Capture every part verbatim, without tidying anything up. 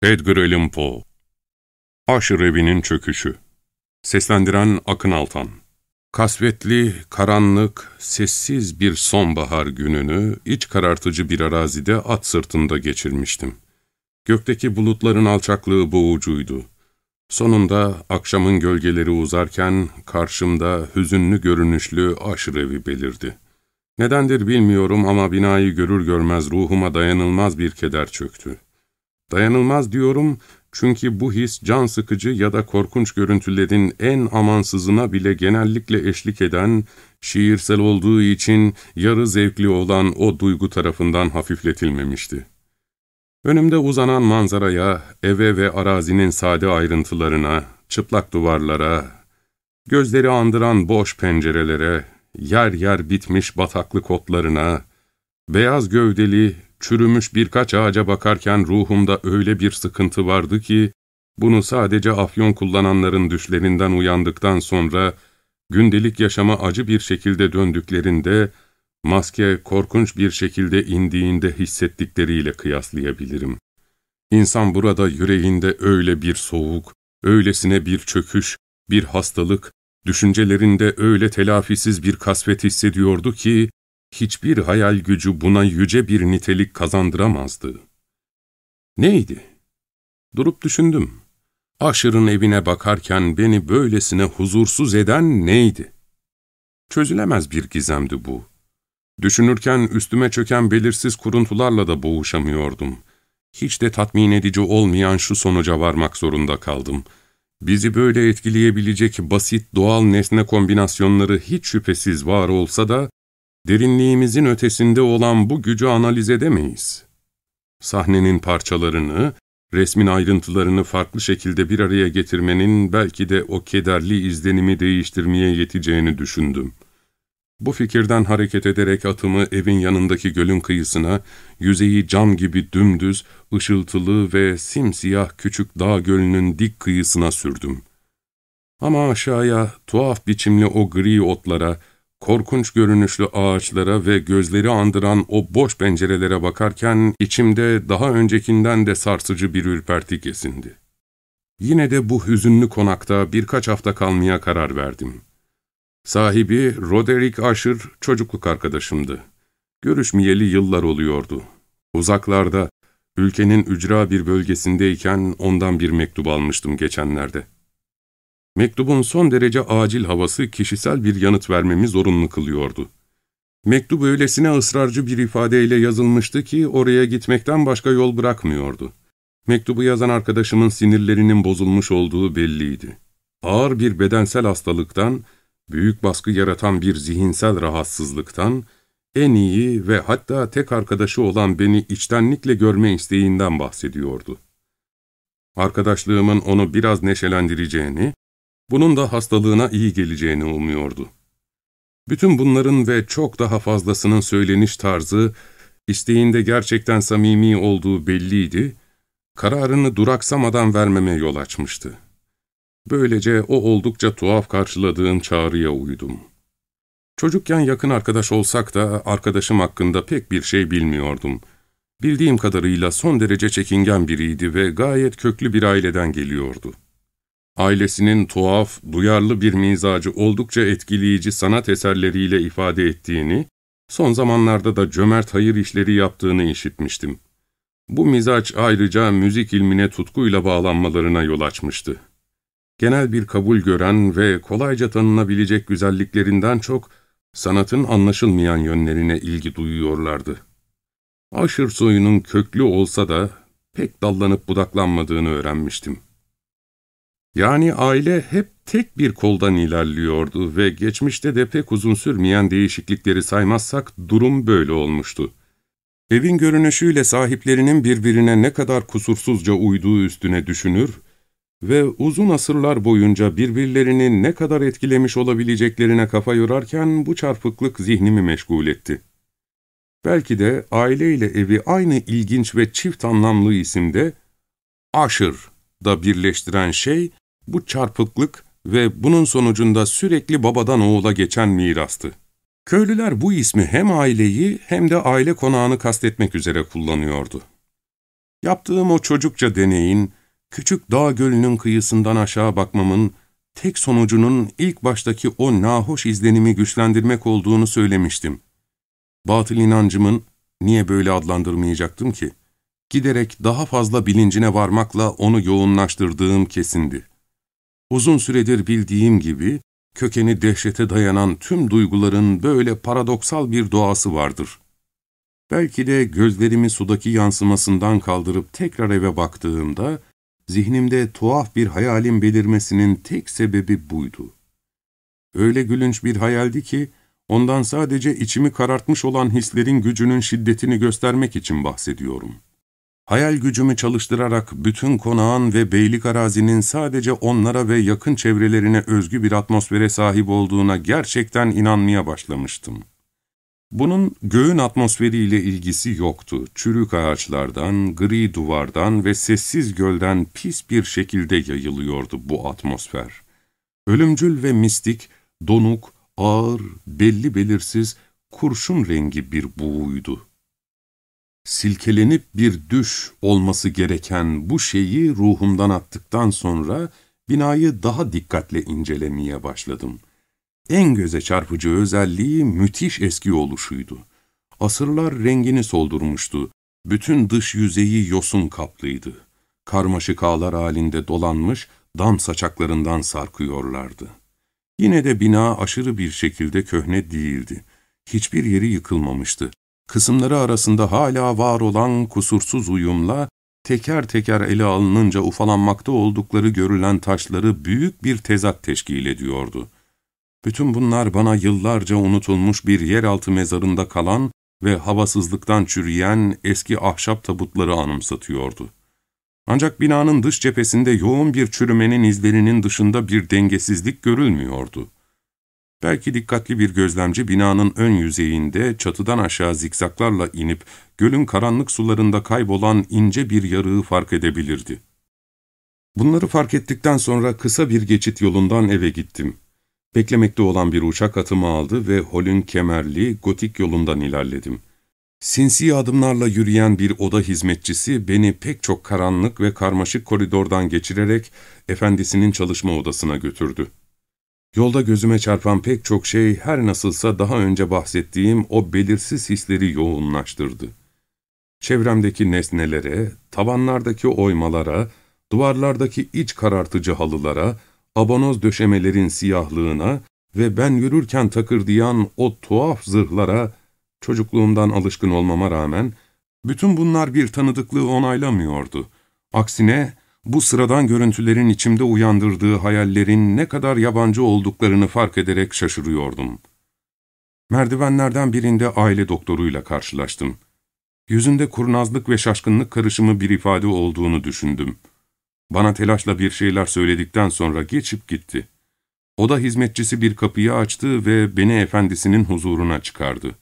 Edgar Allan Poe. Aşır Evi'nin Çöküşü. Seslendiren Akın Altan. Kasvetli, karanlık, sessiz bir sonbahar gününü iç karartıcı bir arazide at sırtında geçirmiştim. Gökteki bulutların alçaklığı boğucuydu. Sonunda akşamın gölgeleri uzarken karşımda hüzünlü görünüşlü Aşır Evi belirdi. Nedendir bilmiyorum ama binayı görür görmez ruhuma dayanılmaz bir keder çöktü. Dayanılmaz diyorum çünkü bu his can sıkıcı ya da korkunç görüntülerin en amansızına bile genellikle eşlik eden, şiirsel olduğu için yarı zevkli olan o duygu tarafından hafifletilmemişti. Önümde uzanan manzaraya, eve ve arazinin sade ayrıntılarına, çıplak duvarlara, gözleri andıran boş pencerelere, yer yer bitmiş bataklık otlarına, beyaz gövdeli, çürümüş birkaç ağaca bakarken ruhumda öyle bir sıkıntı vardı ki, bunu sadece afyon kullananların düşlerinden uyandıktan sonra, gündelik yaşama acı bir şekilde döndüklerinde, maske korkunç bir şekilde indiğinde hissettikleriyle kıyaslayabilirim. İnsan burada yüreğinde öyle bir soğuk, öylesine bir çöküş, bir hastalık, düşüncelerinde öyle telafisiz bir kasvet hissediyordu ki, hiçbir hayal gücü buna yüce bir nitelik kazandıramazdı. Neydi? Durup düşündüm. Aşır'ın evine bakarken beni böylesine huzursuz eden neydi? Çözülemez bir gizemdi bu. Düşünürken üstüme çöken belirsiz kuruntularla da boğuşamıyordum. Hiç de tatmin edici olmayan şu sonuca varmak zorunda kaldım. Bizi böyle etkileyebilecek basit doğal nesne kombinasyonları hiç şüphesiz var olsa da, derinliğimizin ötesinde olan bu gücü analiz edemeyiz. Sahnenin parçalarını, resmin ayrıntılarını farklı şekilde bir araya getirmenin belki de o kederli izlenimi değiştirmeye yeteceğini düşündüm. Bu fikirden hareket ederek atımı evin yanındaki gölün kıyısına, yüzeyi cam gibi dümdüz, ışıltılı ve simsiyah küçük dağ gölünün dik kıyısına sürdüm. Ama aşağıya, tuhaf biçimli o gri otlara, korkunç görünüşlü ağaçlara ve gözleri andıran o boş pencerelere bakarken içimde daha öncekinden de sarsıcı bir ürperti kesindi. Yine de bu hüzünlü konakta birkaç hafta kalmaya karar verdim. Sahibi Roderick Aşır çocukluk arkadaşımdı. Görüşmeyeli yıllar oluyordu. Uzaklarda, ülkenin ücra bir bölgesindeyken ondan bir mektup almıştım geçenlerde. Mektubun son derece acil havası kişisel bir yanıt vermemi zorunlu kılıyordu. Mektup öylesine ısrarcı bir ifadeyle yazılmıştı ki oraya gitmekten başka yol bırakmıyordu. Mektubu yazan arkadaşımın sinirlerinin bozulmuş olduğu belliydi. Ağır bir bedensel hastalıktan, büyük baskı yaratan bir zihinsel rahatsızlıktan, en iyi ve hatta tek arkadaşı olan beni içtenlikle görme isteğinden bahsediyordu. Arkadaşlığımın onu biraz neşelendireceğini, bunun da hastalığına iyi geleceğini umuyordu. Bütün bunların ve çok daha fazlasının söyleniş tarzı, isteğinde gerçekten samimi olduğu belliydi, kararını duraksamadan vermeme yol açmıştı. Böylece o oldukça tuhaf karşıladığım çağrıya uydum. Çocukken yakın arkadaş olsak da arkadaşım hakkında pek bir şey bilmiyordum. Bildiğim kadarıyla son derece çekingen biriydi ve gayet köklü bir aileden geliyordu. Ailesinin tuhaf, duyarlı bir mizacı oldukça etkileyici sanat eserleriyle ifade ettiğini, son zamanlarda da cömert hayır işleri yaptığını işitmiştim. Bu mizaç ayrıca müzik ilmine tutkuyla bağlanmalarına yol açmıştı. Genel bir kabul gören ve kolayca tanınabilecek güzelliklerinden çok, sanatın anlaşılmayan yönlerine ilgi duyuyorlardı. Aşır soyunun köklü olsa da pek dallanıp budaklanmadığını öğrenmiştim. Yani aile hep tek bir koldan ilerliyordu ve geçmişte de pek uzun sürmeyen değişiklikleri saymazsak durum böyle olmuştu. Evin görünüşüyle sahiplerinin birbirine ne kadar kusursuzca uyduğu üstüne düşünür ve uzun asırlar boyunca birbirlerini ne kadar etkilemiş olabileceklerine kafa yorarken bu çarpıklık zihnimi meşgul etti. Belki de aileyle evi aynı ilginç ve çift anlamlı isimde Aşır da birleştiren şey bu çarpıklık ve bunun sonucunda sürekli babadan oğula geçen mirastı. Köylüler bu ismi hem aileyi hem de aile konağını kastetmek üzere kullanıyordu. Yaptığım o çocukça deneyin, küçük dağ gölünün kıyısından aşağı bakmamın tek sonucunun ilk baştaki o nahoş izlenimi güçlendirmek olduğunu söylemiştim. Batıl inancımın, niye böyle adlandırmayacaktım ki, giderek daha fazla bilincine varmakla onu yoğunlaştırdığım kesindi. Uzun süredir bildiğim gibi, kökeni dehşete dayanan tüm duyguların böyle paradoksal bir doğası vardır. Belki de gözlerimi sudaki yansımasından kaldırıp tekrar eve baktığımda, zihnimde tuhaf bir hayalin belirmesinin tek sebebi buydu. Öyle gülünç bir hayaldi ki, ondan sadece içimi karartmış olan hislerin gücünün şiddetini göstermek için bahsediyorum. Hayal gücümü çalıştırarak bütün konağın ve beylik arazinin sadece onlara ve yakın çevrelerine özgü bir atmosfere sahip olduğuna gerçekten inanmaya başlamıştım. Bunun göğün atmosferiyle ilgisi yoktu. Çürük ağaçlardan, gri duvardan ve sessiz gölden pis bir şekilde yayılıyordu bu atmosfer. Ölümcül ve mistik, donuk, ağır, belli belirsiz, kurşun rengi bir buğuydu. Silkelenip bir düş olması gereken bu şeyi ruhumdan attıktan sonra binayı daha dikkatle incelemeye başladım. En göze çarpıcı özelliği müthiş eski oluşuydu. Asırlar rengini soldurmuştu. Bütün dış yüzeyi yosun kaplıydı. Karmaşık ağlar halinde dolanmış, dam saçaklarından sarkıyorlardı. Yine de bina aşırı bir şekilde köhne değildi. Hiçbir yeri yıkılmamıştı. Kısımları arasında hala var olan kusursuz uyumla, teker teker ele alınınca ufalanmakta oldukları görülen taşları büyük bir tezat teşkil ediyordu. Bütün bunlar bana yıllarca unutulmuş bir yeraltı mezarında kalan ve havasızlıktan çürüyen eski ahşap tabutları anımsatıyordu. Ancak binanın dış cephesinde yoğun bir çürümenin izlerinin dışında bir dengesizlik görülmüyordu. Belki dikkatli bir gözlemci binanın ön yüzeyinde çatıdan aşağı zikzaklarla inip gölün karanlık sularında kaybolan ince bir yarığı fark edebilirdi. Bunları fark ettikten sonra kısa bir geçit yolundan eve gittim. Beklemekte olan bir uçak atımı aldı ve holün kemerli, gotik yolundan ilerledim. Sinsi adımlarla yürüyen bir oda hizmetçisi beni pek çok karanlık ve karmaşık koridordan geçirerek efendisinin çalışma odasına götürdü. Yolda gözüme çarpan pek çok şey her nasılsa daha önce bahsettiğim o belirsiz hisleri yoğunlaştırdı. Çevremdeki nesnelere, tavanlardaki oymalara, duvarlardaki iç karartıcı halılara, abonoz döşemelerin siyahlığına ve ben yürürken takırdayan o tuhaf zırhlara, çocukluğumdan alışkın olmama rağmen, bütün bunlar bir tanıdıklığı onaylamıyordu. Aksine, bu sıradan görüntülerin içimde uyandırdığı hayallerin ne kadar yabancı olduklarını fark ederek şaşırıyordum. Merdivenlerden birinde aile doktoruyla karşılaştım. Yüzünde kurnazlık ve şaşkınlık karışımı bir ifade olduğunu düşündüm. Bana telaşla bir şeyler söyledikten sonra geçip gitti. Oda hizmetçisi bir kapıyı açtı ve beni efendisinin huzuruna çıkardı.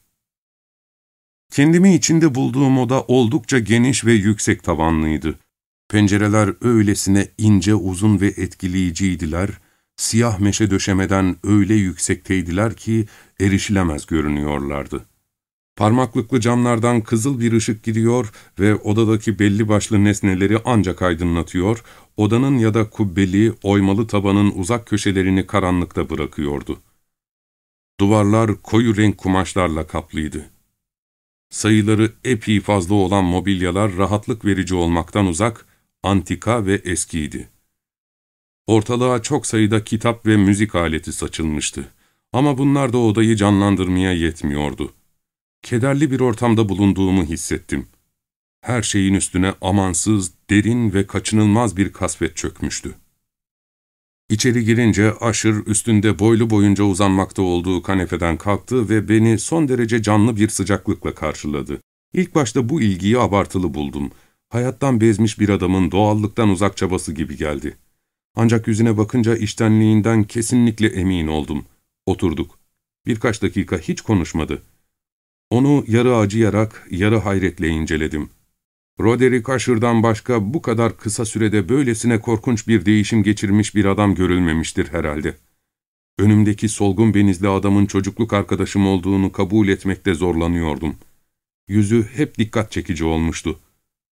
Kendimi içinde bulduğum oda oldukça geniş ve yüksek tavanlıydı. Pencereler öylesine ince, uzun ve etkileyiciydiler, siyah meşe döşemeden öyle yüksekteydiler ki erişilemez görünüyorlardı. Parmaklıklı camlardan kızıl bir ışık giriyor ve odadaki belli başlı nesneleri ancak aydınlatıyor, odanın ya da kubbeli, oymalı tabanın uzak köşelerini karanlıkta bırakıyordu. Duvarlar koyu renk kumaşlarla kaplıydı. Sayıları epey fazla olan mobilyalar rahatlık verici olmaktan uzak, antika ve eskiydi. Ortalığa çok sayıda kitap ve müzik aleti saçılmıştı. Ama bunlar da odayı canlandırmaya yetmiyordu. Kederli bir ortamda bulunduğumu hissettim. Her şeyin üstüne amansız, derin ve kaçınılmaz bir kasvet çökmüştü. İçeri girince Asher üstünde boylu boyunca uzanmakta olduğu kanepeden kalktı ve beni son derece canlı bir sıcaklıkla karşıladı. İlk başta bu ilgiyi abartılı buldum. Hayattan bezmiş bir adamın doğallıktan uzak çabası gibi geldi. Ancak yüzüne bakınca içtenliğinden kesinlikle emin oldum. Oturduk. Birkaç dakika hiç konuşmadı. Onu yarı acıyarak, yarı hayretle inceledim. Roderick Asher'dan başka bu kadar kısa sürede böylesine korkunç bir değişim geçirmiş bir adam görülmemiştir herhalde. Önümdeki solgun benizli adamın çocukluk arkadaşım olduğunu kabul etmekte zorlanıyordum. Yüzü hep dikkat çekici olmuştu.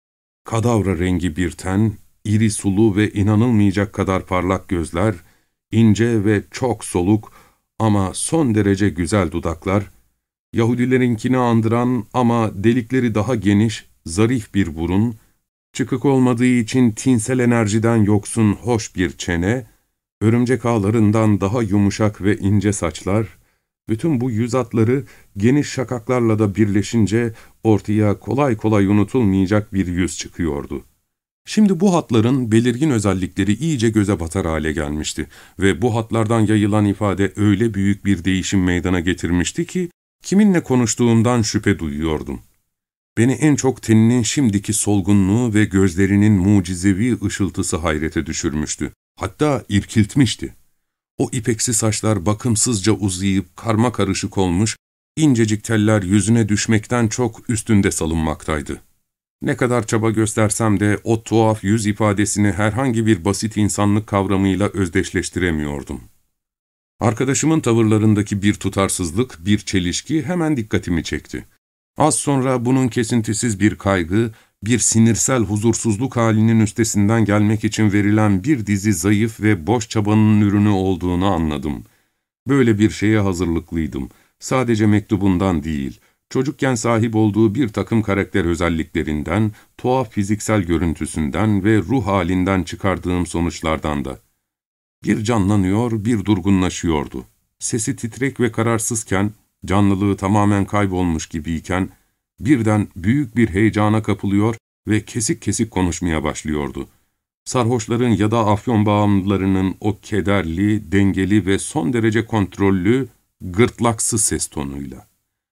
kadavra rengi bir ten, iri sulu ve inanılmayacak kadar parlak gözler, ince ve çok soluk ama son derece güzel dudaklar, Yahudilerinkini andıran ama delikleri daha geniş, zarif bir burun, çıkık olmadığı için tinsel enerjiden yoksun hoş bir çene, örümcek ağlarından daha yumuşak ve ince saçlar, bütün bu yüz hatları geniş şakaklarla da birleşince ortaya kolay kolay unutulmayacak bir yüz çıkıyordu. Şimdi bu hatların belirgin özellikleri iyice göze batar hale gelmişti ve bu hatlardan yayılan ifade öyle büyük bir değişim meydana getirmişti ki, kiminle konuştuğumdan şüphe duyuyordum. Beni en çok teninin şimdiki solgunluğu ve gözlerinin mucizevi ışıltısı hayrete düşürmüştü. Hatta irkiltmişti. O ipeksi saçlar bakımsızca uzayıp karma karışık olmuş, incecik teller yüzüne düşmekten çok üstünde salınmaktaydı. Ne kadar çaba göstersem de o tuhaf yüz ifadesini herhangi bir basit insanlık kavramıyla özdeşleştiremiyordum. Arkadaşımın tavırlarındaki bir tutarsızlık, bir çelişki hemen dikkatimi çekti. Az sonra bunun kesintisiz bir kaygı, bir sinirsel huzursuzluk halinin üstesinden gelmek için verilen bir dizi zayıf ve boş çabanın ürünü olduğunu anladım. Böyle bir şeye hazırlıklıydım. Sadece mektubundan değil, çocukken sahip olduğu bir takım karakter özelliklerinden, tuhaf fiziksel görüntüsünden ve ruh halinden çıkardığım sonuçlardan da. Bir canlanıyor, bir durgunlaşıyordu. Sesi titrek ve kararsızken, canlılığı tamamen kaybolmuş gibiyken, birden büyük bir heyecana kapılıyor ve kesik kesik konuşmaya başlıyordu. Sarhoşların ya da afyon bağımlılarının o kederli, dengeli ve son derece kontrollü, gırtlaksı ses tonuyla.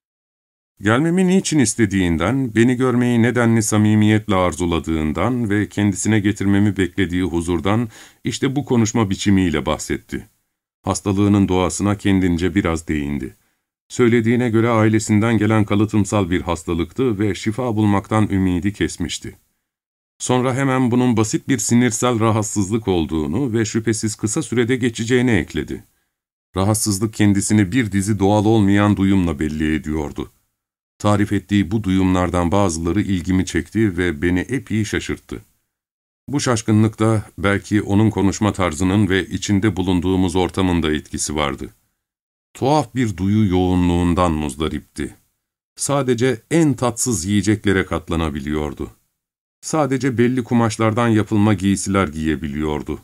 Gelmemi niçin istediğinden, beni görmeyi nedenli samimiyetle arzuladığından ve kendisine getirmemi beklediği huzurdan işte bu konuşma biçimiyle bahsetti. Hastalığının doğasına kendince biraz değindi. Söylediğine göre ailesinden gelen kalıtımsal bir hastalıktı ve şifa bulmaktan ümidi kesmişti. Sonra hemen bunun basit bir sinirsel rahatsızlık olduğunu ve şüphesiz kısa sürede geçeceğini ekledi. Rahatsızlık kendisini bir dizi doğal olmayan duyumla belli ediyordu. Tarif ettiği bu duyumlardan bazıları ilgimi çekti ve beni epey şaşırttı. Bu şaşkınlıkta belki onun konuşma tarzının ve içinde bulunduğumuz ortamın da etkisi vardı. Tuhaf bir duyu yoğunluğundan muzdaripti. Sadece en tatsız yiyeceklere katlanabiliyordu. Sadece belli kumaşlardan yapılma giysiler giyebiliyordu.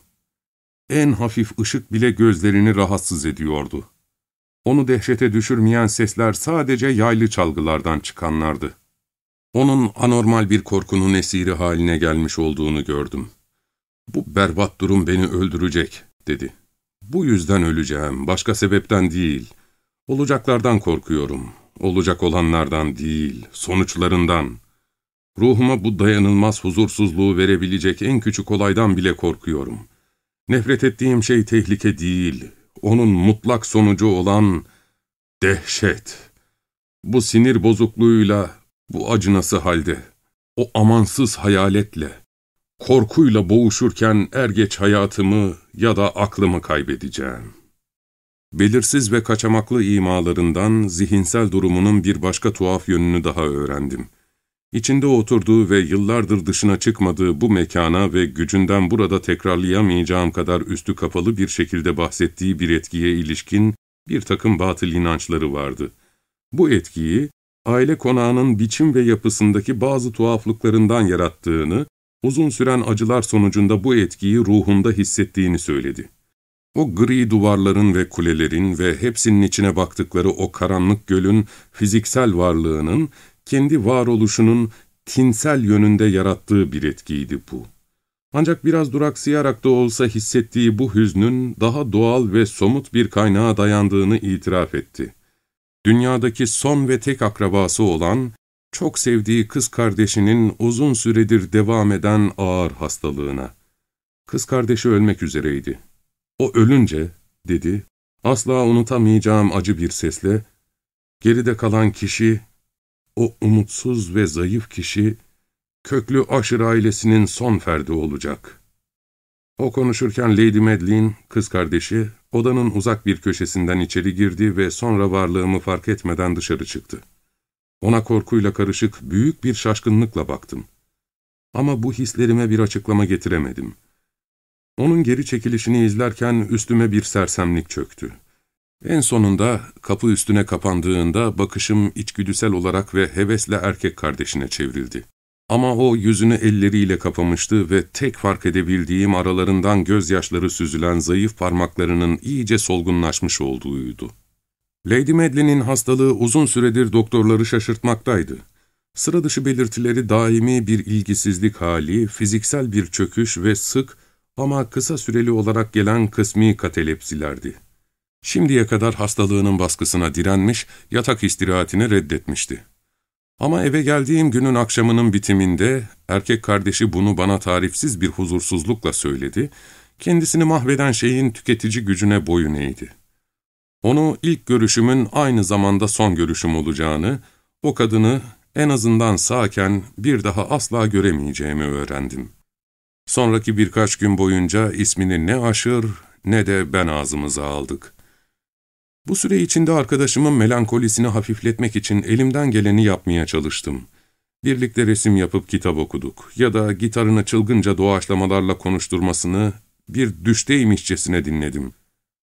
En hafif ışık bile gözlerini rahatsız ediyordu. Onu dehşete düşürmeyen sesler sadece yaylı çalgılardan çıkanlardı. Onun anormal bir korkunun esiri haline gelmiş olduğunu gördüm. "Bu berbat durum beni öldürecek," dedi. "Bu yüzden öleceğim, başka sebepten değil. Olacaklardan korkuyorum, olacak olanlardan değil, sonuçlarından. Ruhuma bu dayanılmaz huzursuzluğu verebilecek en küçük olaydan bile korkuyorum. Nefret ettiğim şey tehlike değil, onun mutlak sonucu olan dehşet. Bu sinir bozukluğuyla, bu acınası halde, o amansız hayaletle, korkuyla boğuşurken er geç hayatımı ya da aklımı kaybedeceğim." Belirsiz ve kaçamaklı imalarından zihinsel durumunun bir başka tuhaf yönünü daha öğrendim. İçinde oturduğu ve yıllardır dışına çıkmadığı bu mekana ve gücünden burada tekrarlayamayacağım kadar üstü kapalı bir şekilde bahsettiği bir etkiye ilişkin bir takım batıl inançları vardı. Bu etkiyi, aile konağının biçim ve yapısındaki bazı tuhaflıklarından yarattığını, uzun süren acılar sonucunda bu etkiyi ruhunda hissettiğini söyledi. O gri duvarların ve kulelerin ve hepsinin içine baktıkları o karanlık gölün fiziksel varlığının, kendi varoluşunun tinsel yönünde yarattığı bir etkiydi bu. Ancak biraz duraksayarak da olsa hissettiği bu hüznün daha doğal ve somut bir kaynağa dayandığını itiraf etti. Dünyadaki son ve tek akrabası olan, çok sevdiği kız kardeşinin uzun süredir devam eden ağır hastalığına. Kız kardeşi ölmek üzereydi. "O ölünce," dedi, "asla unutamayacağım acı bir sesle, geride kalan kişi, o umutsuz ve zayıf kişi, köklü Asher ailesinin son ferdi olacak." O konuşurken Lady Madeline, kız kardeşi, odanın uzak bir köşesinden içeri girdi ve sonra varlığımı fark etmeden dışarı çıktı. Ona korkuyla karışık büyük bir şaşkınlıkla baktım. Ama bu hislerime bir açıklama getiremedim. Onun geri çekilişini izlerken üstüme bir sersemlik çöktü. En sonunda kapı üstüne kapandığında bakışım içgüdüsel olarak ve hevesle erkek kardeşine çevrildi. Ama o yüzünü elleriyle kapamıştı ve tek fark edebildiğim aralarından gözyaşları süzülen zayıf parmaklarının iyice solgunlaşmış olduğuydu. Lady Madeline'in hastalığı uzun süredir doktorları şaşırtmaktaydı. Sıra dışı belirtileri daimi bir ilgisizlik hali, fiziksel bir çöküş ve sık ama kısa süreli olarak gelen kısmi katalepsilerdi. Şimdiye kadar hastalığının baskısına direnmiş, yatak istirahatini reddetmişti. Ama eve geldiğim günün akşamının bitiminde, erkek kardeşi bunu bana tarifsiz bir huzursuzlukla söyledi, kendisini mahveden şeyin tüketici gücüne boyun eğdi. Onu ilk görüşümün aynı zamanda son görüşüm olacağını, o kadını en azından sağken bir daha asla göremeyeceğimi öğrendim. Sonraki birkaç gün boyunca ismini ne aşır ne de ben ağzımıza aldık. Bu süre içinde arkadaşımın melankolisini hafifletmek için elimden geleni yapmaya çalıştım. Birlikte resim yapıp kitap okuduk ya da gitarını çılgınca doğaçlamalarla konuşturmasını bir düşteymişçesine dinledim.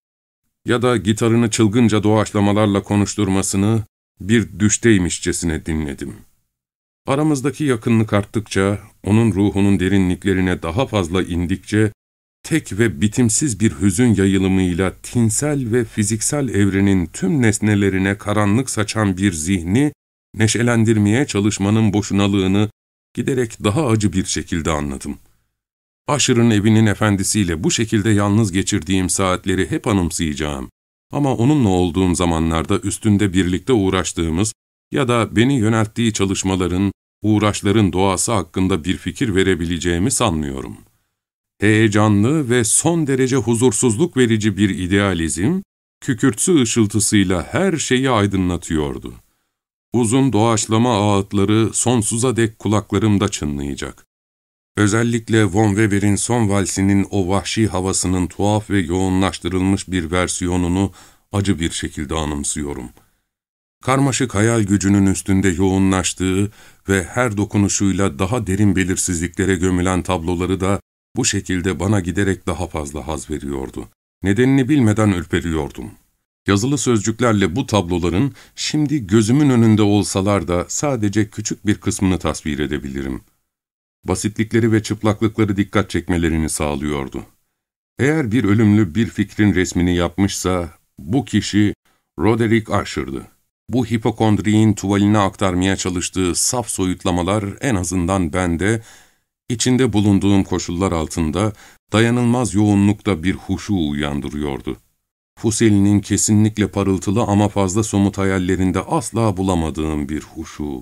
Ya da gitarını çılgınca doğaçlamalarla konuşturmasını bir düşteymişçesine dinledim. Aramızdaki yakınlık arttıkça, onun ruhunun derinliklerine daha fazla indikçe, tek ve bitimsiz bir hüzün yayılımıyla tinsel ve fiziksel evrenin tüm nesnelerine karanlık saçan bir zihni, neşelendirmeye çalışmanın boşunalığını giderek daha acı bir şekilde anladım. Usher'ın evinin efendisiyle bu şekilde yalnız geçirdiğim saatleri hep anımsayacağım. Ama onunla olduğum zamanlarda üstünde birlikte uğraştığımız ya da beni yönelttiği çalışmaların, uğraşların doğası hakkında bir fikir verebileceğimi sanmıyorum. Heyecanlı ve son derece huzursuzluk verici bir idealizm, kükürtsı ışıltısıyla her şeyi aydınlatıyordu. Uzun doğaçlama ağıtları sonsuza dek kulaklarımda çınlayacak. Özellikle Von Weber'in son valsinin o vahşi havasının tuhaf ve yoğunlaştırılmış bir versiyonunu acı bir şekilde anımsıyorum. Karmaşık hayal gücünün üstünde yoğunlaştığı ve her dokunuşuyla daha derin belirsizliklere gömülen tabloları da bu şekilde bana giderek daha fazla haz veriyordu. Nedenini bilmeden ürperiyordum. Yazılı sözcüklerle bu tabloların şimdi gözümün önünde olsalar da sadece küçük bir kısmını tasvir edebilirim. Basitlikleri ve çıplaklıkları dikkat çekmelerini sağlıyordu. Eğer bir ölümlü bir fikrin resmini yapmışsa, bu kişi Roderick Usher'dı. Bu hipokondriğin tuvaline aktarmaya çalıştığı saf soyutlamalar en azından bende, içinde bulunduğum koşullar altında dayanılmaz yoğunlukta bir huşu uyandırıyordu. Fuseli'nin kesinlikle parıltılı ama fazla somut hayallerinde asla bulamadığım bir huşu.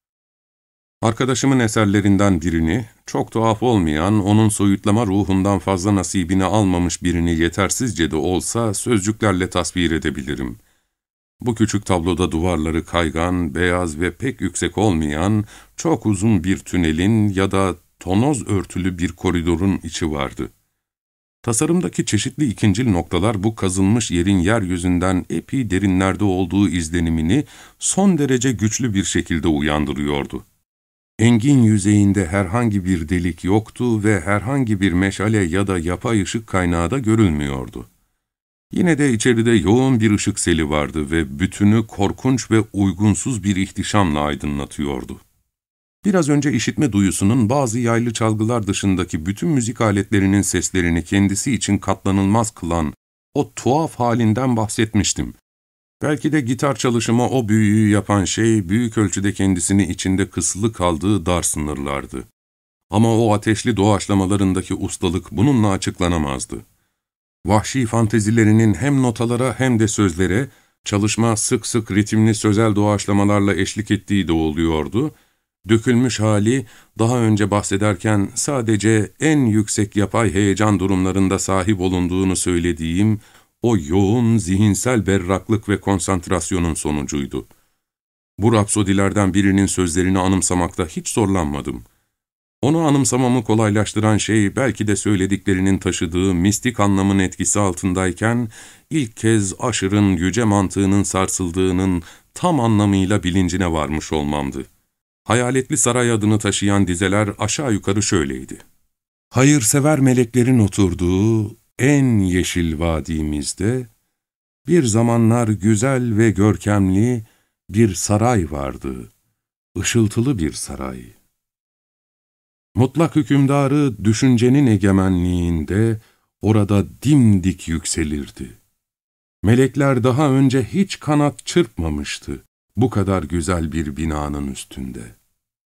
Arkadaşımın eserlerinden birini, çok tuhaf olmayan, onun soyutlama ruhundan fazla nasibini almamış birini yetersizce de olsa sözcüklerle tasvir edebilirim. Bu küçük tabloda duvarları kaygan, beyaz ve pek yüksek olmayan, çok uzun bir tünelin ya da tonoz örtülü bir koridorun içi vardı. Tasarımdaki çeşitli ikincil noktalar bu kazılmış yerin yeryüzünden epey derinlerde olduğu izlenimini son derece güçlü bir şekilde uyandırıyordu. Engin yüzeyinde herhangi bir delik yoktu ve herhangi bir meşale ya da yapay ışık kaynağı da görülmüyordu. Yine de içeride yoğun bir ışık seli vardı ve bütünü korkunç ve uygunsuz bir ihtişamla aydınlatıyordu. Biraz önce işitme duyusunun bazı yaylı çalgılar dışındaki bütün müzik aletlerinin seslerini kendisi için katlanılmaz kılan o tuhaf halinden bahsetmiştim. Belki de gitar çalışıma o büyüyü yapan şey, büyük ölçüde kendisini içinde kısılı kaldığı dar sınırlardı. Ama o ateşli doğaçlamalarındaki ustalık bununla açıklanamazdı. Vahşi fantezilerinin hem notalara hem de sözlere, çalışma sık sık ritimli sözel doğaçlamalarla eşlik ettiği de oluyordu. Dökülmüş hali, daha önce bahsederken sadece en yüksek yapay heyecan durumlarında sahip olunduğunu söylediğim, o yoğun zihinsel berraklık ve konsantrasyonun sonucuydu. Bu rapsodilerden birinin sözlerini anımsamakta hiç zorlanmadım. Onu anımsamamı kolaylaştıran şey belki de söylediklerinin taşıdığı mistik anlamın etkisi altındayken, ilk kez Usher'ın yüce mantığının sarsıldığının tam anlamıyla bilincine varmış olmamdı. Hayaletli saray adını taşıyan dizeler aşağı yukarı şöyleydi. Hayırsever meleklerin oturduğu en yeşil vadimizde bir zamanlar güzel ve görkemli bir saray vardı, ışıltılı bir saray. Mutlak hükümdarı düşüncenin egemenliğinde orada dimdik yükselirdi. Melekler daha önce hiç kanat çırpmamıştı bu kadar güzel bir binanın üstünde.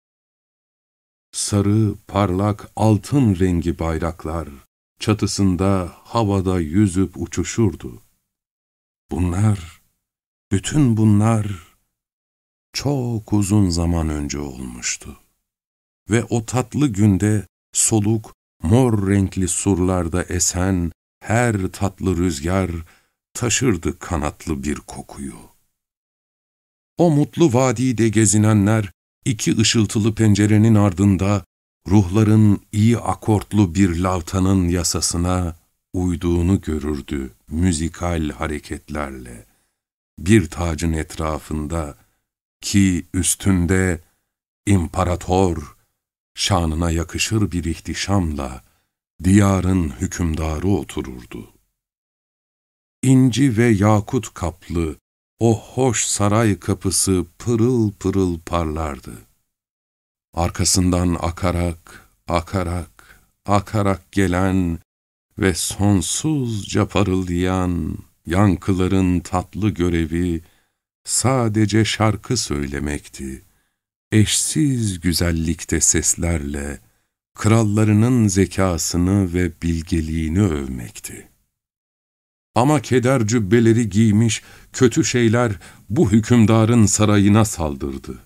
Sarı, parlak, altın rengi bayraklar çatısında havada yüzüp uçuşurdu. Bunlar, bütün bunlar çok uzun zaman önce olmuştu. Ve o tatlı günde soluk, mor renkli surlarda esen her tatlı rüzgar taşırdı kanatlı bir kokuyu. O mutlu vadide gezinenler, iki ışıltılı pencerenin ardında ruhların iyi akortlu bir lavtanın yasasına uyduğunu görürdü müzikal hareketlerle. Bir tacın etrafında ki üstünde imparator, şanına yakışır bir ihtişamla diyarın hükümdarı otururdu. İnci ve yakut kaplı o hoş saray kapısı pırıl pırıl parlardı. Arkasından akarak, akarak, akarak gelen ve sonsuzca parıldayan yankıların tatlı görevi sadece şarkı söylemekti. Eşsiz güzellikte seslerle krallarının zekasını ve bilgeliğini övmekti. Ama keder cübbeleri giymiş kötü şeyler bu hükümdarın sarayına saldırdı.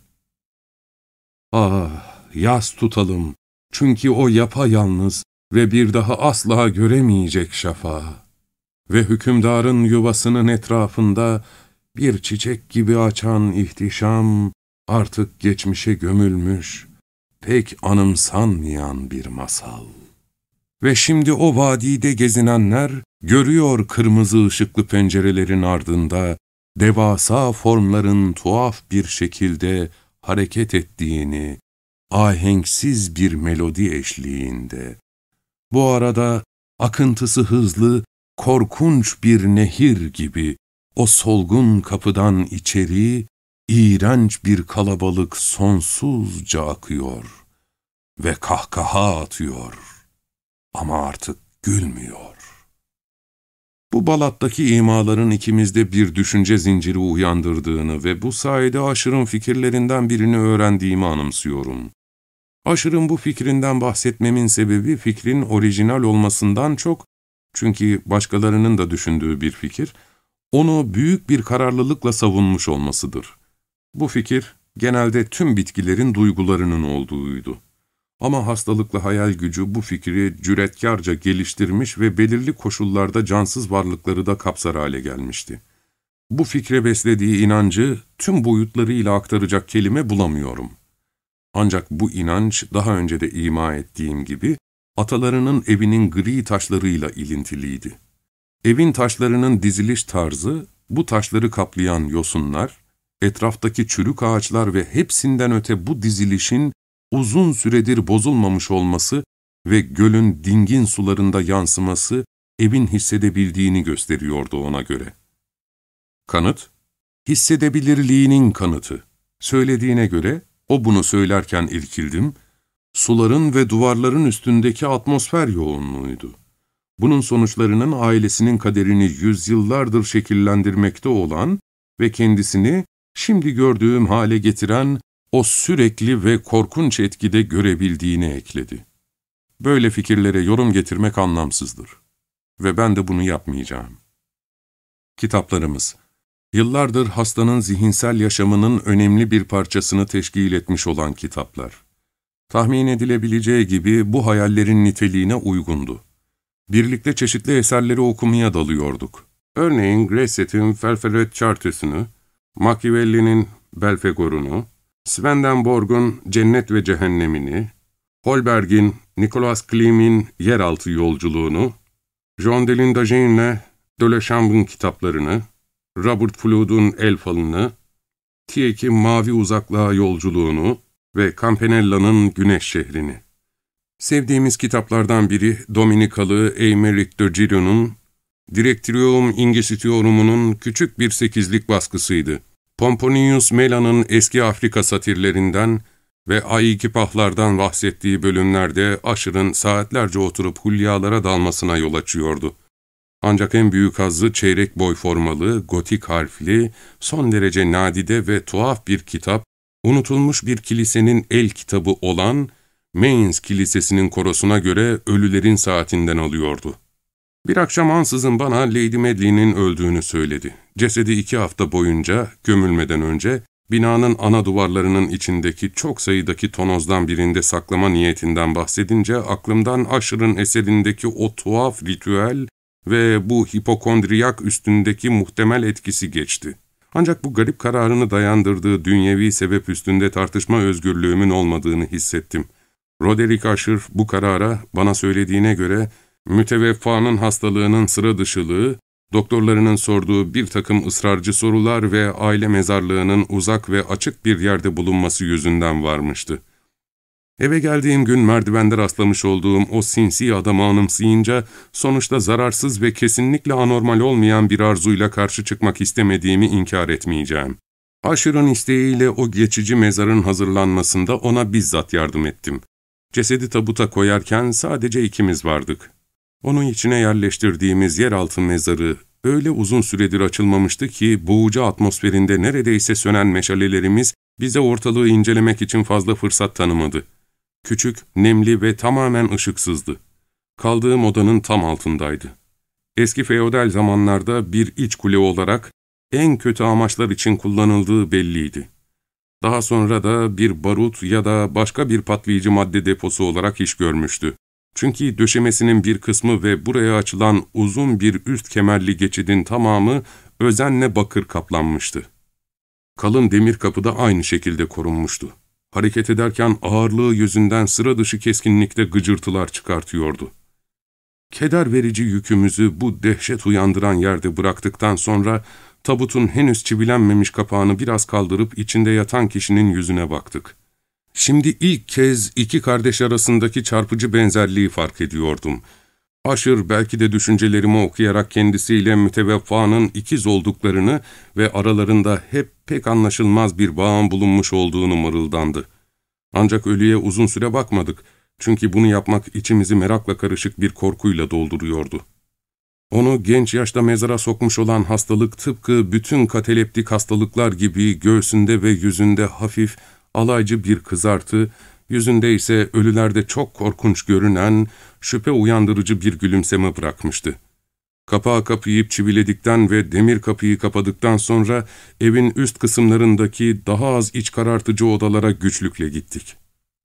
Ah, yas tutalım, çünkü o yapayalnız ve bir daha asla göremeyecek şafağı. Ve hükümdarın yuvasının etrafında bir çiçek gibi açan ihtişam, artık geçmişe gömülmüş, pek anımsanmayan bir masal. Ve şimdi o vadide gezinenler, görüyor kırmızı ışıklı pencerelerin ardında, devasa formların tuhaf bir şekilde hareket ettiğini, ahenksiz bir melodi eşliğinde. Bu arada akıntısı hızlı, korkunç bir nehir gibi o solgun kapıdan içeri, iğrenç bir kalabalık sonsuzca akıyor ve kahkaha atıyor ama artık gülmüyor. Bu Balat'taki imaların ikimizde bir düşünce zinciri uyandırdığını ve bu sayede Aşır'ın fikirlerinden birini öğrendiğimi anımsıyorum. Aşır'ın bu fikrinden bahsetmemin sebebi fikrin orijinal olmasından çok, çünkü başkalarının da düşündüğü bir fikir, onu büyük bir kararlılıkla savunmuş olmasıdır. Bu fikir, genelde tüm bitkilerin duygularının olduğuydu. Ama hastalıklı hayal gücü bu fikri cüretkarca geliştirmiş ve belirli koşullarda cansız varlıkları da kapsar hale gelmişti. Bu fikre beslediği inancı tüm boyutlarıyla aktaracak kelime bulamıyorum. Ancak bu inanç, daha önce de ima ettiğim gibi, atalarının evinin gri taşlarıyla ilintiliydi. Evin taşlarının diziliş tarzı, bu taşları kaplayan yosunlar, etraftaki çürük ağaçlar ve hepsinden öte bu dizilişin uzun süredir bozulmamış olması ve gölün dingin sularında yansıması evin hissedebildiğini gösteriyordu ona göre. Kanıt, hissedebilirliğinin kanıtı. Söylediğine göre, o bunu söylerken irkildim, suların ve duvarların üstündeki atmosfer yoğunluğuydu. Bunun sonuçlarının ailesinin kaderini yüzyıllardır şekillendirmekte olan ve kendisini şimdi gördüğüm hale getiren o sürekli ve korkunç etkide görebildiğini ekledi. Böyle fikirlere yorum getirmek anlamsızdır. Ve ben de bunu yapmayacağım. Kitaplarımız, yıllardır hastanın zihinsel yaşamının önemli bir parçasını teşkil etmiş olan kitaplar. Tahmin edilebileceği gibi bu hayallerin niteliğine uygundu. Birlikte çeşitli eserleri okumaya dalıyorduk. Örneğin Gresset'in Ferferet Chartüsü'nü, Machiavelli'nin Belfegor'unu, Swedenborg'un Cennet ve Cehennemini, Holberg'in Nicolas Klim'in Yeraltı Yolculuğunu, Jean de Lindagène'le de Le Chambre'ın kitaplarını, Robert Flood'un El Falı'nı, Tieck'in Mavi Uzaklığa Yolculuğunu, ve Campanella'nın Güneş Şehrini. Sevdiğimiz kitaplardan biri Dominikalı Eymeric de Giro'nun Directorium Inquisitorum'unun küçük bir sekizlik baskısıydı. Pomponius Mela'nın eski Afrika satirlerinden ve Aigipahlardan bahsettiği bölümlerde Usher'ın saatlerce oturup hulyalara dalmasına yol açıyordu. Ancak en büyük hazzı çeyrek boy formalı, gotik harfli, son derece nadide ve tuhaf bir kitap, unutulmuş bir kilisenin el kitabı olan Mainz Kilisesi'nin korosuna göre ölülerin saatinden alıyordu. Bir akşam ansızın bana Lady Medley'nin öldüğünü söyledi. Cesedi iki hafta boyunca, gömülmeden önce, binanın ana duvarlarının içindeki çok sayıdaki tonozdan birinde saklama niyetinden bahsedince aklımdan Usher'ın eserindeki o tuhaf ritüel ve bu hipokondriyak üstündeki muhtemel etkisi geçti. Ancak bu garip kararını dayandırdığı dünyevi sebep üstünde tartışma özgürlüğümün olmadığını hissettim. Roderick Usher bu karara bana söylediğine göre müteveffanın hastalığının sıra dışılığı, doktorlarının sorduğu bir takım ısrarcı sorular ve aile mezarlığının uzak ve açık bir yerde bulunması yüzünden varmıştı. Eve geldiğim gün merdivende rastlamış olduğum o sinsi adamı anımsayınca sonuçta zararsız ve kesinlikle anormal olmayan bir arzuyla karşı çıkmak istemediğimi inkar etmeyeceğim. Usher'ın isteğiyle o geçici mezarın hazırlanmasında ona bizzat yardım ettim. Cesedi tabuta koyarken sadece ikimiz vardık. Onun içine yerleştirdiğimiz yeraltı mezarı öyle uzun süredir açılmamıştı ki boğucu atmosferinde neredeyse sönen meşalelerimiz bize ortalığı incelemek için fazla fırsat tanımadı. Küçük, nemli ve tamamen ışıksızdı. Kaldığım odanın tam altındaydı. Eski feodal zamanlarda bir iç kule olarak en kötü amaçlar için kullanıldığı belliydi. Daha sonra da bir barut ya da başka bir patlayıcı madde deposu olarak iş görmüştü. Çünkü döşemesinin bir kısmı ve buraya açılan uzun bir üst kemerli geçidin tamamı özenle bakır kaplanmıştı. Kalın demir kapı da aynı şekilde korunmuştu. Hareket ederken ağırlığı yüzünden sıra dışı keskinlikte gıcırtılar çıkartıyordu. Keder verici yükümüzü bu dehşet uyandıran yerde bıraktıktan sonra tabutun henüz çivilenmemiş kapağını biraz kaldırıp içinde yatan kişinin yüzüne baktık. Şimdi ilk kez iki kardeş arasındaki çarpıcı benzerliği fark ediyordum. Usher belki de düşüncelerimi okuyarak kendisiyle müteveffanın ikiz olduklarını ve aralarında hep pek anlaşılmaz bir bağın bulunmuş olduğunu mırıldandı. Ancak ölüye uzun süre bakmadık çünkü bunu yapmak içimizi merakla karışık bir korkuyla dolduruyordu. Onu genç yaşta mezara sokmuş olan hastalık tıpkı bütün kataleptik hastalıklar gibi göğsünde ve yüzünde hafif, alaycı bir kızartı, yüzünde ise ölülerde çok korkunç görünen, şüphe uyandırıcı bir gülümseme bırakmıştı. Kapağı kapayıp çiviledikten ve demir kapıyı kapadıktan sonra evin üst kısımlarındaki daha az iç karartıcı odalara güçlükle gittik.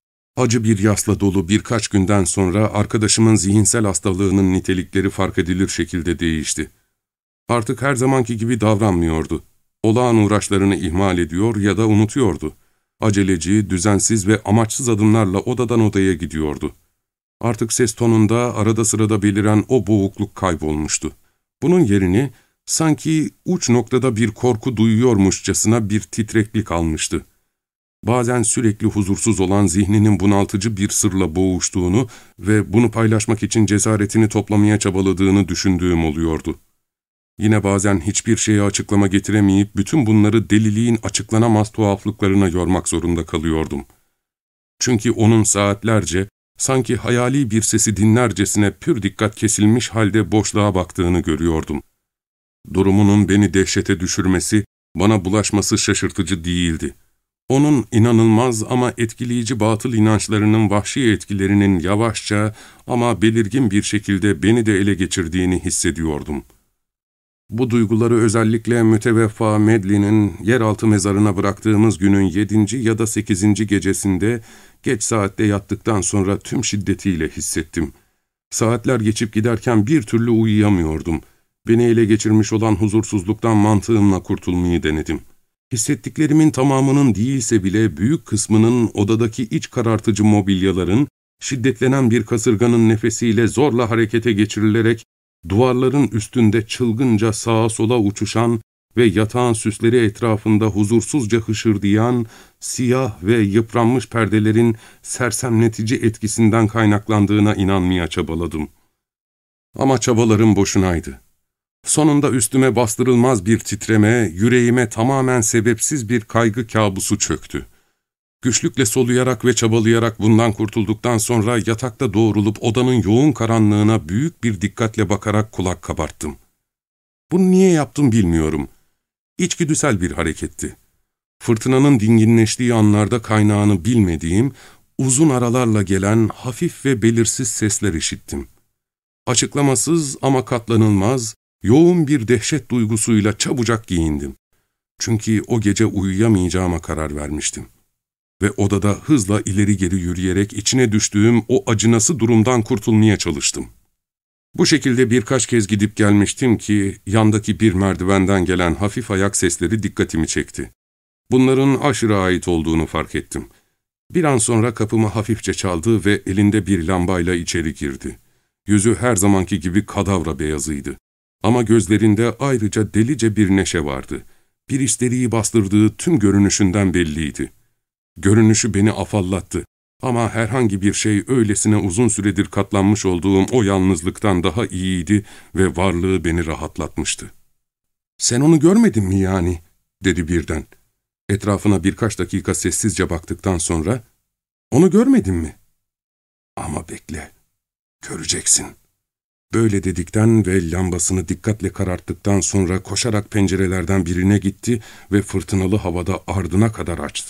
Acı bir yasla dolu birkaç günden sonra arkadaşımın zihinsel hastalığının nitelikleri fark edilir şekilde değişti. Artık her zamanki gibi davranmıyordu. Olağan uğraşlarını ihmal ediyor ya da unutuyordu. Aceleci, düzensiz ve amaçsız adımlarla odadan odaya gidiyordu. Artık ses tonunda arada sırada beliren o boğukluk kaybolmuştu. Bunun yerini sanki uç noktada bir korku duyuyormuşçasına bir titreklik almıştı. Bazen sürekli huzursuz olan zihninin bunaltıcı bir sırla boğuştuğunu ve bunu paylaşmak için cesaretini toplamaya çabaladığını düşündüğüm oluyordu. Yine bazen hiçbir şeye açıklama getiremeyip bütün bunları deliliğin açıklanamaz tuhaflıklarına yormak zorunda kalıyordum. Çünkü onun saatlerce, sanki hayali bir sesi dinlercesine pür dikkat kesilmiş halde boşluğa baktığını görüyordum. Durumunun beni dehşete düşürmesi, bana bulaşması şaşırtıcı değildi. Onun inanılmaz ama etkileyici batıl inançlarının vahşi etkilerinin yavaşça ama belirgin bir şekilde beni de ele geçirdiğini hissediyordum. Bu duyguları özellikle müteveffa Medley'nin yeraltı mezarına bıraktığımız günün yedinci ya da sekizinci gecesinde geç saatte yattıktan sonra tüm şiddetiyle hissettim. Saatler geçip giderken bir türlü uyuyamıyordum. Beni ele geçirmiş olan huzursuzluktan mantığımla kurtulmayı denedim. Hissettiklerimin tamamının değilse bile büyük kısmının odadaki iç karartıcı mobilyaların, şiddetlenen bir kasırganın nefesiyle zorla harekete geçirilerek, duvarların üstünde çılgınca sağa sola uçuşan ve yatağın süsleri etrafında huzursuzca hışırdayan siyah ve yıpranmış perdelerin sersemletici etkisinden kaynaklandığına inanmaya çabaladım. Ama çabalarım boşunaydı. Sonunda üstüme bastırılmaz bir titreme, yüreğime tamamen sebepsiz bir kaygı kabusu çöktü. Güçlükle soluyarak ve çabalayarak bundan kurtulduktan sonra yatakta doğrulup odanın yoğun karanlığına büyük bir dikkatle bakarak kulak kabarttım. Bunu niye yaptım bilmiyorum. İçgüdüsel bir hareketti. Fırtınanın dinginleştiği anlarda kaynağını bilmediğim, uzun aralarla gelen hafif ve belirsiz sesler işittim. Açıklamasız ama katlanılmaz, yoğun bir dehşet duygusuyla çabucak giyindim. Çünkü o gece uyuyamayacağıma karar vermiştim. Ve odada hızla ileri geri yürüyerek içine düştüğüm o acınası durumdan kurtulmaya çalıştım. Bu şekilde birkaç kez gidip gelmiştim ki, yandaki bir merdivenden gelen hafif ayak sesleri dikkatimi çekti. Bunların aşırı ait olduğunu fark ettim. Bir an sonra kapımı hafifçe çaldı ve elinde bir lambayla içeri girdi. Yüzü her zamanki gibi kadavra beyazıydı. Ama gözlerinde ayrıca delice bir neşe vardı. Bir isteriği bastırdığı tüm görünüşünden belliydi. Görünüşü beni afallattı. Ama herhangi bir şey öylesine uzun süredir katlanmış olduğum o yalnızlıktan daha iyiydi ve varlığı beni rahatlatmıştı. ''Sen onu görmedin mi yani?'' dedi birden. Etrafına birkaç dakika sessizce baktıktan sonra, ''Onu görmedin mi?'' ''Ama bekle, göreceksin.'' Böyle dedikten ve lambasını dikkatle kararttıktan sonra koşarak pencerelerden birine gitti ve fırtınalı havada ardına kadar açtı.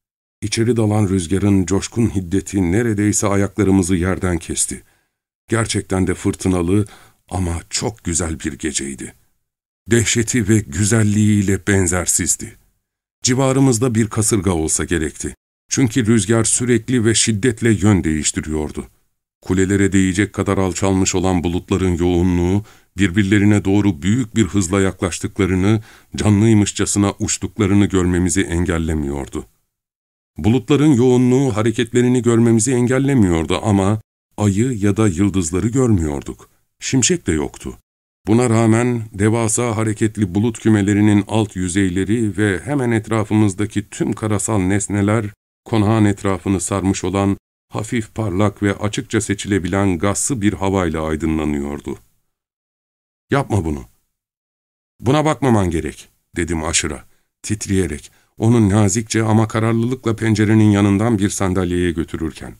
İçeri dalan rüzgarın coşkun hiddeti neredeyse ayaklarımızı yerden kesti. Gerçekten de fırtınalı ama çok güzel bir geceydi. Dehşeti ve güzelliğiyle benzersizdi. Civarımızda bir kasırga olsa gerekti. Çünkü rüzgar sürekli ve şiddetle yön değiştiriyordu. Kulelere değecek kadar alçalmış olan bulutların yoğunluğu, birbirlerine doğru büyük bir hızla yaklaştıklarını, canlıymışçasına uçtuklarını görmemizi engellemiyordu. Bulutların yoğunluğu hareketlerini görmemizi engellemiyordu ama ayı ya da yıldızları görmüyorduk. Şimşek de yoktu. Buna rağmen devasa hareketli bulut kümelerinin alt yüzeyleri ve hemen etrafımızdaki tüm karasal nesneler, konağın etrafını sarmış olan hafif parlak ve açıkça seçilebilen gazlı bir havayla aydınlanıyordu. ''Yapma bunu. Buna bakmaman gerek.'' dedim aşıra, titreyerek, onu nazikçe ama kararlılıkla pencerenin yanından bir sandalyeye götürürken.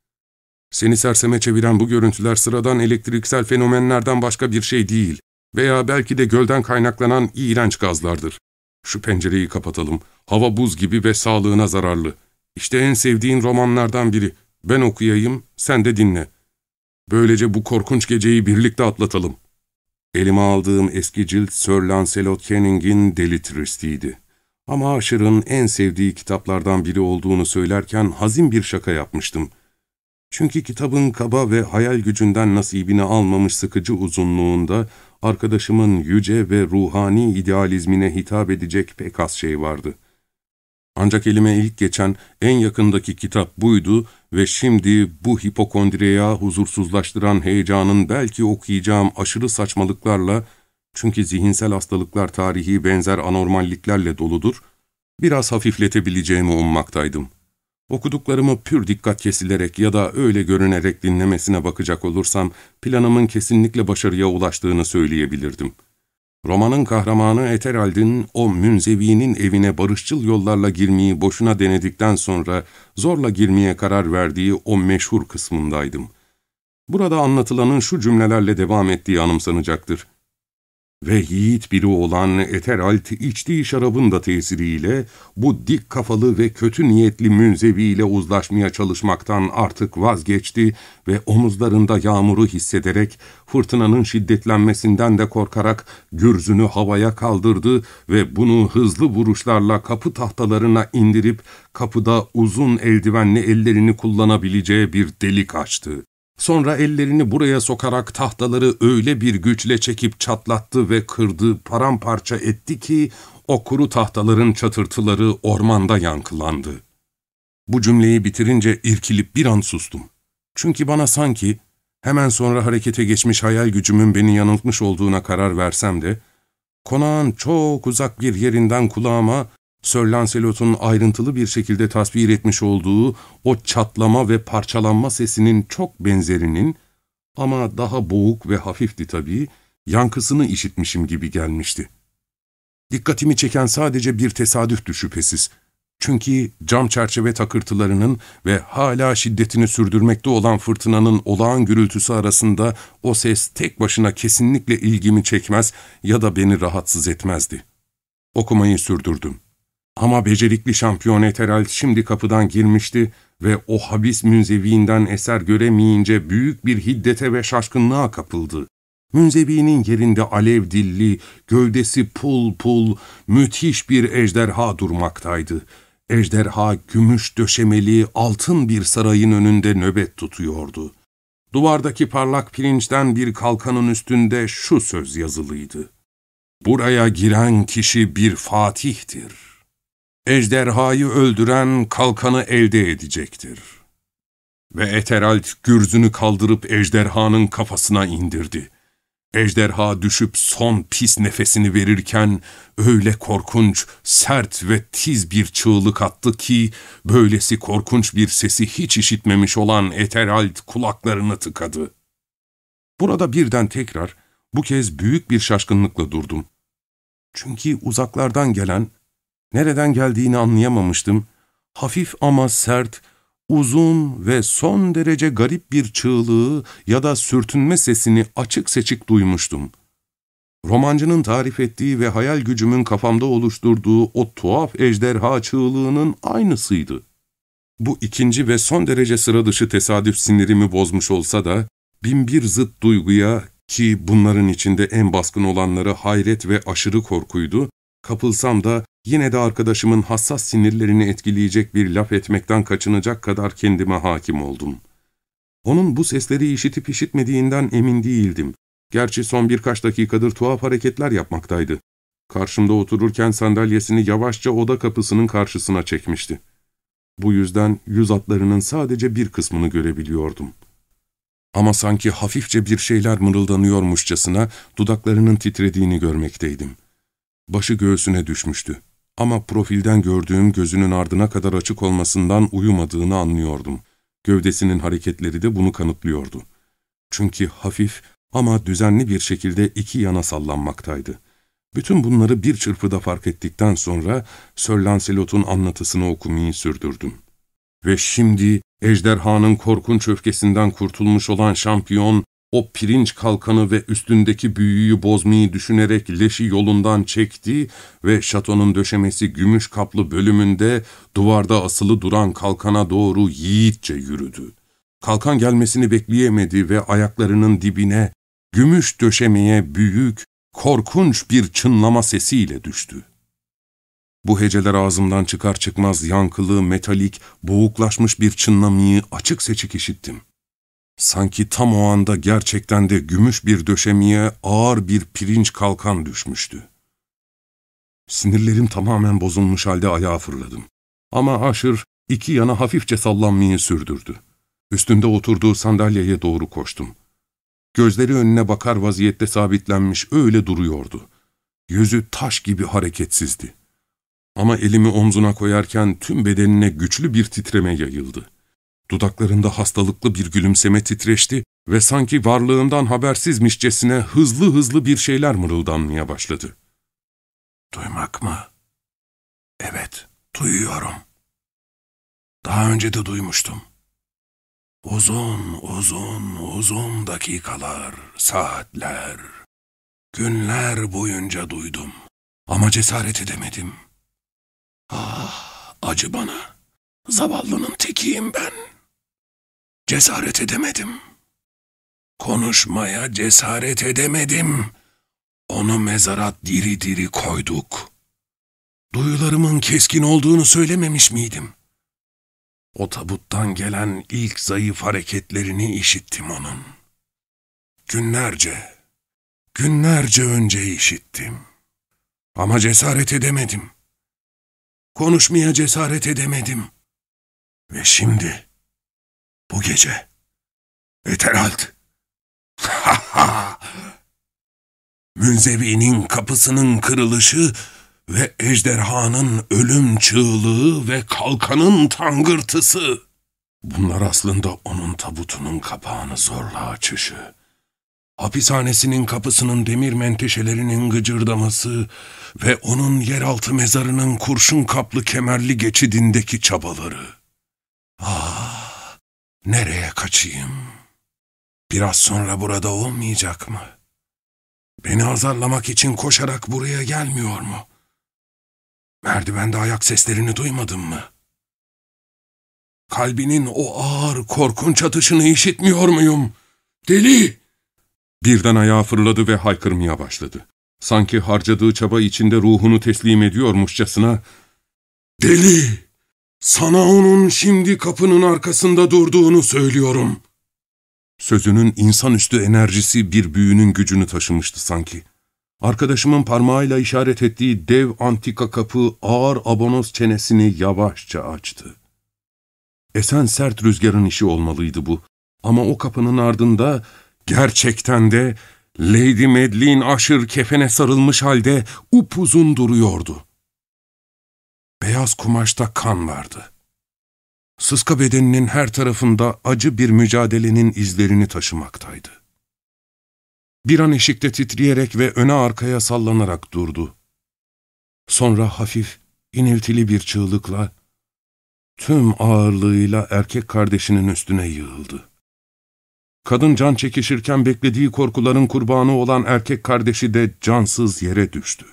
''Seni serseme çeviren bu görüntüler sıradan elektriksel fenomenlerden başka bir şey değil veya belki de gölden kaynaklanan iğrenç gazlardır. Şu pencereyi kapatalım. Hava buz gibi ve sağlığına zararlı. İşte en sevdiğin romanlardan biri. Ben okuyayım, sen de dinle. Böylece bu korkunç geceyi birlikte atlatalım.'' Elime aldığım eski cilt Sir Lancelot Canning'in Deli Tristi'ydi. Ama Aşır'ın en sevdiği kitaplardan biri olduğunu söylerken hazin bir şaka yapmıştım. Çünkü kitabın kaba ve hayal gücünden nasibini almamış sıkıcı uzunluğunda arkadaşımın yüce ve ruhani idealizmine hitap edecek pek az şey vardı. Ancak elime ilk geçen en yakındaki kitap buydu ve şimdi bu hipokondriya huzursuzlaştıran heyecanın belki okuyacağım aşırı saçmalıklarla, çünkü zihinsel hastalıklar tarihi benzer anormalliklerle doludur, biraz hafifletebileceğimi ummaktaydım. Okuduklarımı pür dikkat kesilerek ya da öyle görünerek dinlemesine bakacak olursam, planımın kesinlikle başarıya ulaştığını söyleyebilirdim. Romanın kahramanı Ethelred'in o münzevinin evine barışçıl yollarla girmeyi boşuna denedikten sonra zorla girmeye karar verdiği o meşhur kısmındaydım. Burada anlatılanın şu cümlelerle devam ettiği anımsanacaktır. Ve yiğit biri olan Ethelred içtiği şarabın da tesiriyle bu dik kafalı ve kötü niyetli münzeviyle uzlaşmaya çalışmaktan artık vazgeçti ve omuzlarında yağmuru hissederek fırtınanın şiddetlenmesinden de korkarak gürzünü havaya kaldırdı ve bunu hızlı vuruşlarla kapı tahtalarına indirip kapıda uzun eldivenli ellerini kullanabileceği bir delik açtı. Sonra ellerini buraya sokarak tahtaları öyle bir güçle çekip çatlattı ve kırdı, paramparça etti ki o kuru tahtaların çatırtıları ormanda yankılandı. Bu cümleyi bitirince irkilip bir an sustum. Çünkü bana sanki hemen sonra harekete geçmiş hayal gücümün beni yanıltmış olduğuna karar versem de Konağın çok uzak bir yerinden kulağıma Sir Lancelot'un ayrıntılı bir şekilde tasvir etmiş olduğu o çatlama ve parçalanma sesinin çok benzerinin, ama daha boğuk ve hafifti tabii, yankısını işitmişim gibi gelmişti. Dikkatimi çeken sadece bir tesadüftü şüphesiz. Çünkü cam çerçeve takırtılarının ve hala şiddetini sürdürmekte olan fırtınanın olağan gürültüsü arasında o ses tek başına kesinlikle ilgimi çekmez ya da beni rahatsız etmezdi. Okumayı sürdürdüm. Ama becerikli şampiyon Ethelred şimdi kapıdan girmişti ve o habis münzeviinden eser göremeyince büyük bir hiddete ve şaşkınlığa kapıldı. Münzeviinin yerinde alev dilli, gövdesi pul pul, müthiş bir ejderha durmaktaydı. Ejderha gümüş döşemeli altın bir sarayın önünde nöbet tutuyordu. Duvardaki parlak pirinçten bir kalkanın üstünde şu söz yazılıydı: "Buraya giren kişi bir fatihtir. Ejderhayı öldüren kalkanı elde edecektir." Ve Ethelred gürzünü kaldırıp ejderhanın kafasına indirdi. Ejderha düşüp son pis nefesini verirken öyle korkunç, sert ve tiz bir çığlık attı ki böylesi korkunç bir sesi hiç işitmemiş olan Ethelred kulaklarını tıkadı. Burada birden tekrar, bu kez büyük bir şaşkınlıkla durdum. Çünkü uzaklardan gelen, nereden geldiğini anlayamamıştım, hafif ama sert, uzun ve son derece garip bir çığlığı ya da sürtünme sesini açık seçik duymuştum. Romancının tarif ettiği ve hayal gücümün kafamda oluşturduğu o tuhaf ejderha çığlığının aynısıydı. Bu ikinci ve son derece sıra dışı tesadüf sinirimi bozmuş olsa da, binbir zıt duyguya, ki bunların içinde en baskın olanları hayret ve aşırı korkuydu, kapılsam da yine de arkadaşımın hassas sinirlerini etkileyecek bir laf etmekten kaçınacak kadar kendime hakim oldum. Onun bu sesleri işitip işitmediğinden emin değildim. Gerçi son birkaç dakikadır tuhaf hareketler yapmaktaydı. Karşımda otururken sandalyesini yavaşça oda kapısının karşısına çekmişti. Bu yüzden yüz hatlarının sadece bir kısmını görebiliyordum. Ama sanki hafifçe bir şeyler mırıldanıyormuşçasına dudaklarının titrediğini görmekteydim. Başı göğsüne düşmüştü. Ama profilden gördüğüm gözünün ardına kadar açık olmasından uyumadığını anlıyordum. Gövdesinin hareketleri de bunu kanıtlıyordu. Çünkü hafif ama düzenli bir şekilde iki yana sallanmaktaydı. Bütün bunları bir çırpıda fark ettikten sonra Sir Lancelot'un anlatısını okumayı sürdürdüm. Ve şimdi ejderhanın korkunç öfkesinden kurtulmuş olan şampiyon, o pirinç kalkanı ve üstündeki büyüyü bozmayı düşünerek leşi yolundan çekti ve şatonun döşemesi gümüş kaplı bölümünde duvarda asılı duran kalkana doğru yiğitçe yürüdü. Kalkan gelmesini bekleyemedi ve ayaklarının dibine, gümüş döşemeye büyük, korkunç bir çınlama sesiyle düştü. Bu heceler ağzımdan çıkar çıkmaz yankılı, metalik, boğuklaşmış bir çınlamayı açık seçik işittim. Sanki tam o anda gerçekten de gümüş bir döşemeye ağır bir pirinç kalkan düşmüştü. Sinirlerim tamamen bozulmuş halde ayağa fırladım. Ama Aşır iki yana hafifçe sallanmayı sürdürdü. Üstünde oturduğu sandalyeye doğru koştum. Gözleri önüne bakar vaziyette sabitlenmiş öyle duruyordu. Yüzü taş gibi hareketsizdi. Ama elimi omzuna koyarken tüm bedenine güçlü bir titreme yayıldı. Dudaklarında hastalıklı bir gülümseme titreşti ve sanki varlığından habersizmişçesine hızlı hızlı bir şeyler mırıldanmaya başladı. "Duymak mı? Evet, duyuyorum. Daha önce de duymuştum. Uzun, uzun, uzun dakikalar, saatler, günler boyunca duydum. Ama cesaret edemedim. Ah, acı bana. Zavallının tekiyim ben. Cesaret edemedim. Konuşmaya cesaret edemedim. Onu mezara diri diri koyduk. Duyularımın keskin olduğunu söylememiş miydim? O tabuttan gelen ilk zayıf hareketlerini işittim onun. Günlerce, günlerce önce işittim. Ama cesaret edemedim. Konuşmaya cesaret edemedim. Ve şimdi, bu gece, Ethelred, ha ha, Münzevi'nin kapısının kırılışı ve ejderhanın ölüm çığlığı ve kalkanın tangırtısı. Bunlar aslında onun tabutunun kapağını zorla açışı. Hapishanesinin kapısının demir menteşelerinin gıcırdaması ve onun yeraltı mezarının kurşun kaplı kemerli geçidindeki çabaları. Ah, nereye kaçayım? Biraz sonra burada olmayacak mı? Beni azarlamak için koşarak buraya gelmiyor mu? Merdivende ayak seslerini duymadın mı? Kalbinin o ağır, korkunç atışını işitmiyor muyum? Deli! Birden ayağa fırladı ve haykırmaya başladı. Sanki harcadığı çaba içinde ruhunu teslim ediyormuşçasına, Deli! Sana onun şimdi kapının arkasında durduğunu söylüyorum. Sözünün insanüstü enerjisi bir büyünün gücünü taşımıştı sanki. Arkadaşımın parmağıyla işaret ettiği dev antika kapı ağır abonoz çenesini yavaşça açtı. Esen sert rüzgarın işi olmalıydı bu. Ama o kapının ardında gerçekten de Lady Madeline Usher kefene sarılmış halde upuzun duruyordu. Beyaz kumaşta kan vardı. Sıska bedeninin her tarafında acı bir mücadelenin izlerini taşımaktaydı. Bir an eşikte titreyerek ve öne arkaya sallanarak durdu. Sonra hafif, iniltili bir çığlıkla, tüm ağırlığıyla erkek kardeşinin üstüne yığıldı. Kadın can çekişirken beklediği korkuların kurbanı olan erkek kardeşi de cansız yere düştü.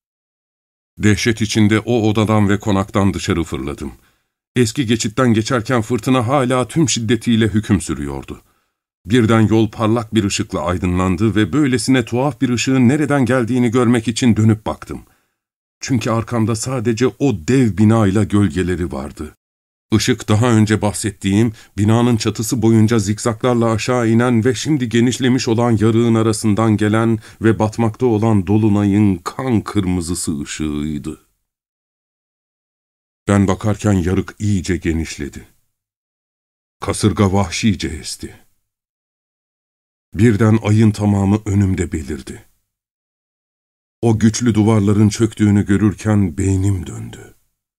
Dehşet içinde o odadan ve konaktan dışarı fırladım. Eski geçitten geçerken fırtına hala tüm şiddetiyle hüküm sürüyordu. Birden yol parlak bir ışıkla aydınlandı ve böylesine tuhaf bir ışığın nereden geldiğini görmek için dönüp baktım. Çünkü arkamda sadece o dev binayla gölgeleri vardı. Işık daha önce bahsettiğim, binanın çatısı boyunca zikzaklarla aşağı inen ve şimdi genişlemiş olan yarığın arasından gelen ve batmakta olan dolunayın kan kırmızısı ışığıydı. Ben bakarken yarık iyice genişledi. Kasırga vahşice esti. Birden ayın tamamı önümde belirdi. O güçlü duvarların çöktüğünü görürken beynim döndü.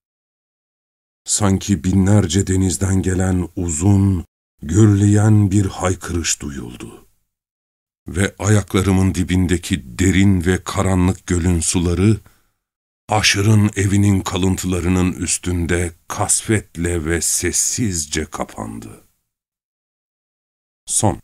Sanki binlerce denizden gelen uzun, gürleyen bir haykırış duyuldu. Ve ayaklarımın dibindeki derin ve karanlık gölün suları, Usher'ın evinin kalıntılarının üstünde kasvetle ve sessizce kapandı. Son.